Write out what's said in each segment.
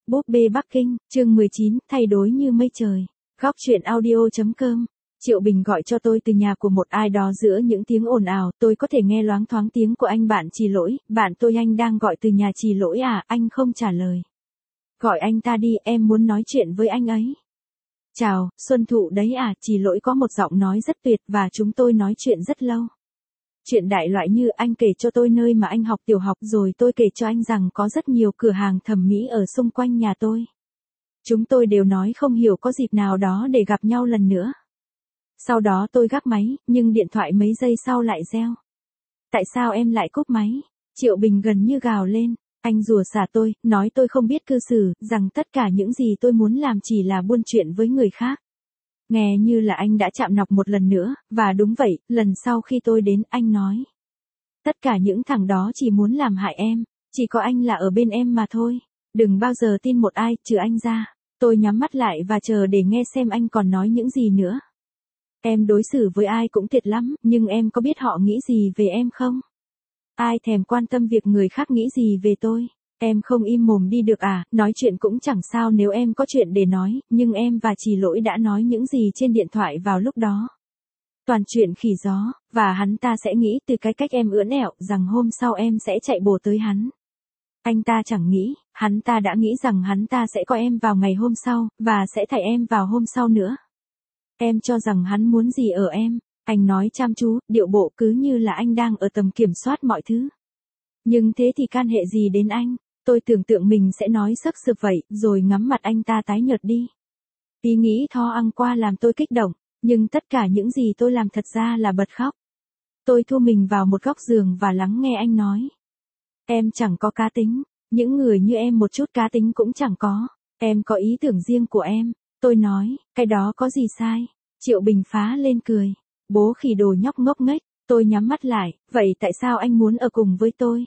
Búp bê Bắc Kinh, chương 19, thay đổi như mây trời. Góc chuyện audio.com. Triệu Bình gọi cho tôi từ nhà của một ai đó giữa những tiếng ồn ào, tôi có thể nghe loáng thoáng tiếng của anh bạn Trì Lỗi, bạn tôi anh đang gọi từ nhà Trì Lỗi à, anh không trả lời. Gọi anh ta đi, em muốn nói chuyện với anh ấy. Chào, Xuân Thụ đấy à, Trì Lỗi có một giọng nói rất tuyệt và chúng tôi nói chuyện rất lâu. Chuyện đại loại như anh kể cho tôi nơi mà anh học tiểu học rồi tôi kể cho anh rằng có rất nhiều cửa hàng thẩm mỹ ở xung quanh nhà tôi. Chúng tôi đều nói không hiểu có dịp nào đó để gặp nhau lần nữa. Sau đó tôi gác máy, nhưng điện thoại mấy giây sau lại reo. Tại sao em lại cúp máy? Triệu Bình gần như gào lên. Anh rủa xả tôi, nói tôi không biết cư xử, rằng tất cả những gì tôi muốn làm chỉ là buôn chuyện với người khác. Nghe như là anh đã chạm nọc một lần nữa, và đúng vậy, lần sau khi tôi đến anh nói. Tất cả những thằng đó chỉ muốn làm hại em, chỉ có anh là ở bên em mà thôi. Đừng bao giờ tin một ai, trừ anh ra. Tôi nhắm mắt lại và chờ để nghe xem anh còn nói những gì nữa. Em đối xử với ai cũng tuyệt lắm, nhưng em có biết họ nghĩ gì về em không? Ai thèm quan tâm việc người khác nghĩ gì về tôi? Em không im mồm đi được à, nói chuyện cũng chẳng sao nếu em có chuyện để nói, nhưng em và Trì Lỗi đã nói những gì trên điện thoại vào lúc đó. Toàn chuyện khỉ gió, và hắn ta sẽ nghĩ từ cái cách em ưỡn ẹo rằng hôm sau em sẽ chạy bổ tới hắn. Anh ta chẳng nghĩ, hắn ta đã nghĩ rằng hắn ta sẽ coi em vào ngày hôm sau, và sẽ thảy em vào hôm sau nữa. Em cho rằng hắn muốn gì ở em, anh nói chăm chú, điệu bộ cứ như là anh đang ở tầm kiểm soát mọi thứ. Nhưng thế thì can hệ gì đến anh? Tôi tưởng tượng mình sẽ nói sắc sực vậy, rồi ngắm mặt anh ta tái nhợt đi. Ý nghĩ tho ăn qua làm tôi kích động, nhưng tất cả những gì tôi làm thật ra là bật khóc. Tôi thu mình vào một góc giường và lắng nghe anh nói. Em chẳng có cá tính, những người như em một chút cá tính cũng chẳng có. Em có ý tưởng riêng của em. Tôi nói, cái đó có gì sai? Triệu Bình phá lên cười. Bố khỉ đồ nhóc ngốc nghếch. Tôi nhắm mắt lại, vậy tại sao anh muốn ở cùng với tôi?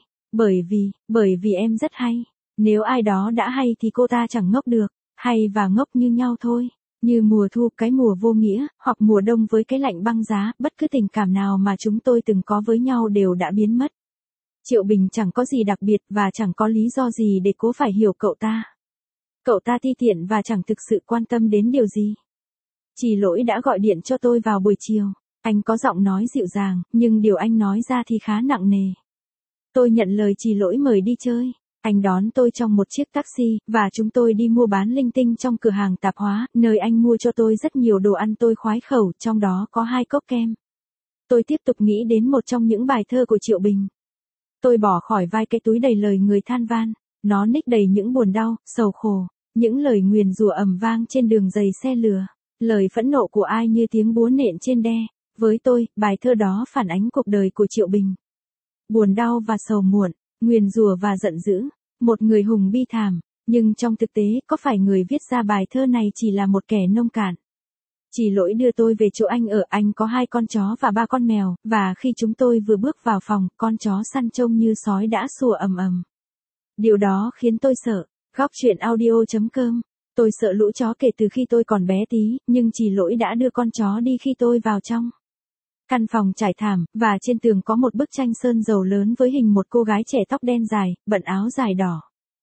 Bởi vì em rất hay. Nếu ai đó đã hay thì cô ta chẳng ngốc được. Hay và ngốc như nhau thôi. Như mùa thu cái mùa vô nghĩa, hoặc mùa đông với cái lạnh băng giá, bất cứ tình cảm nào mà chúng tôi từng có với nhau đều đã biến mất. Triệu Bình chẳng có gì đặc biệt và chẳng có lý do gì để cố phải hiểu cậu ta. Cậu ta ti tiện và chẳng thực sự quan tâm đến điều gì. Trì Lỗi đã gọi điện cho tôi vào buổi chiều. Anh có giọng nói dịu dàng, nhưng điều anh nói ra thì khá nặng nề. Tôi nhận lời Trì Lỗi mời đi chơi. Anh đón tôi trong một chiếc taxi, và chúng tôi đi mua bán linh tinh trong cửa hàng tạp hóa, nơi anh mua cho tôi rất nhiều đồ ăn tôi khoái khẩu, trong đó có 2 cốc kem. Tôi tiếp tục nghĩ đến một trong những bài thơ của Triệu Bình. Tôi bỏ khỏi vai cái túi đầy lời người than van, nó ních đầy những buồn đau, sầu khổ, những lời nguyền rủa ầm vang trên đường dày xe lửa, lời phẫn nộ của ai như tiếng búa nện trên đe. Với tôi, bài thơ đó phản ánh cuộc đời của Triệu Bình. Buồn đau và sầu muộn, nguyền rủa và giận dữ, một người hùng bi thảm, nhưng trong thực tế có phải người viết ra bài thơ này chỉ là một kẻ nông cạn. Trì Lỗi đưa tôi về chỗ anh ở, anh có 2 con chó và 3 con mèo, và khi chúng tôi vừa bước vào phòng, con chó săn trông như sói đã sủa ầm ầm. Điều đó khiến tôi sợ. Góc chuyện audio.com. Tôi sợ lũ chó kể từ khi tôi còn bé tí, nhưng Trì Lỗi đã đưa con chó đi khi tôi vào trong. Căn phòng trải thảm, và trên tường có một bức tranh sơn dầu lớn với hình một cô gái trẻ tóc đen dài, bận áo dài đỏ.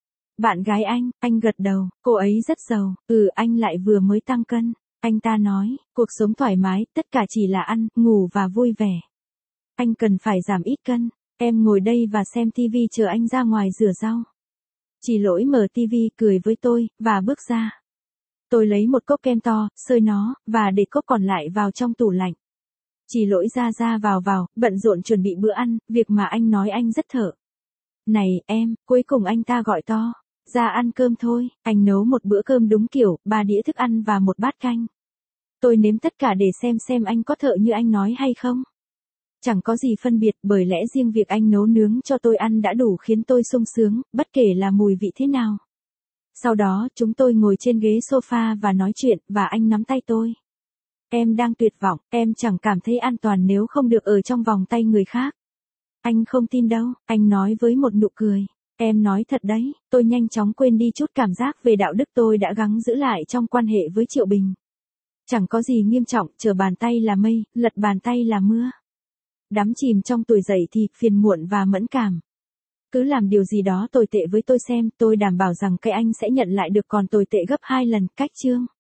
Bạn gái anh gật đầu, cô ấy rất giàu, anh lại vừa mới tăng cân. Anh ta nói, cuộc sống thoải mái, tất cả chỉ là ăn, ngủ và vui vẻ. Anh cần phải giảm ít cân, em ngồi đây và xem tivi chờ anh ra ngoài rửa rau. Trì Lỗi mở tivi, cười với tôi, và bước ra. Tôi lấy một cốc kem to, xơi nó, và để cốc còn lại vào trong tủ lạnh. Trì Lỗi ra vào, bận rộn chuẩn bị bữa ăn, việc mà anh nói anh rất thợ. Này, em, cuối cùng anh ta gọi to. Ra ăn cơm thôi, anh nấu một bữa cơm đúng kiểu, 3 đĩa thức ăn và một bát canh. Tôi nếm tất cả để xem anh có thợ như anh nói hay không. Chẳng có gì phân biệt, bởi lẽ riêng việc anh nấu nướng cho tôi ăn đã đủ khiến tôi sung sướng, bất kể là mùi vị thế nào. Sau đó, chúng tôi ngồi trên ghế sofa và nói chuyện, và anh nắm tay tôi. Em đang tuyệt vọng, em chẳng cảm thấy an toàn nếu không được ở trong vòng tay người khác. Anh không tin đâu, anh nói với một nụ cười. Em nói thật đấy, tôi nhanh chóng quên đi chút cảm giác về đạo đức tôi đã gắng giữ lại trong quan hệ với Triệu Bình. Chẳng có gì nghiêm trọng, trở bàn tay là mây, lật bàn tay là mưa. Đắm chìm trong tuổi dậy thì phiền muộn và mẫn cảm. Cứ làm điều gì đó tồi tệ với tôi xem, tôi đảm bảo rằng cái anh sẽ nhận lại được còn tồi tệ gấp 2 lần. Cách chương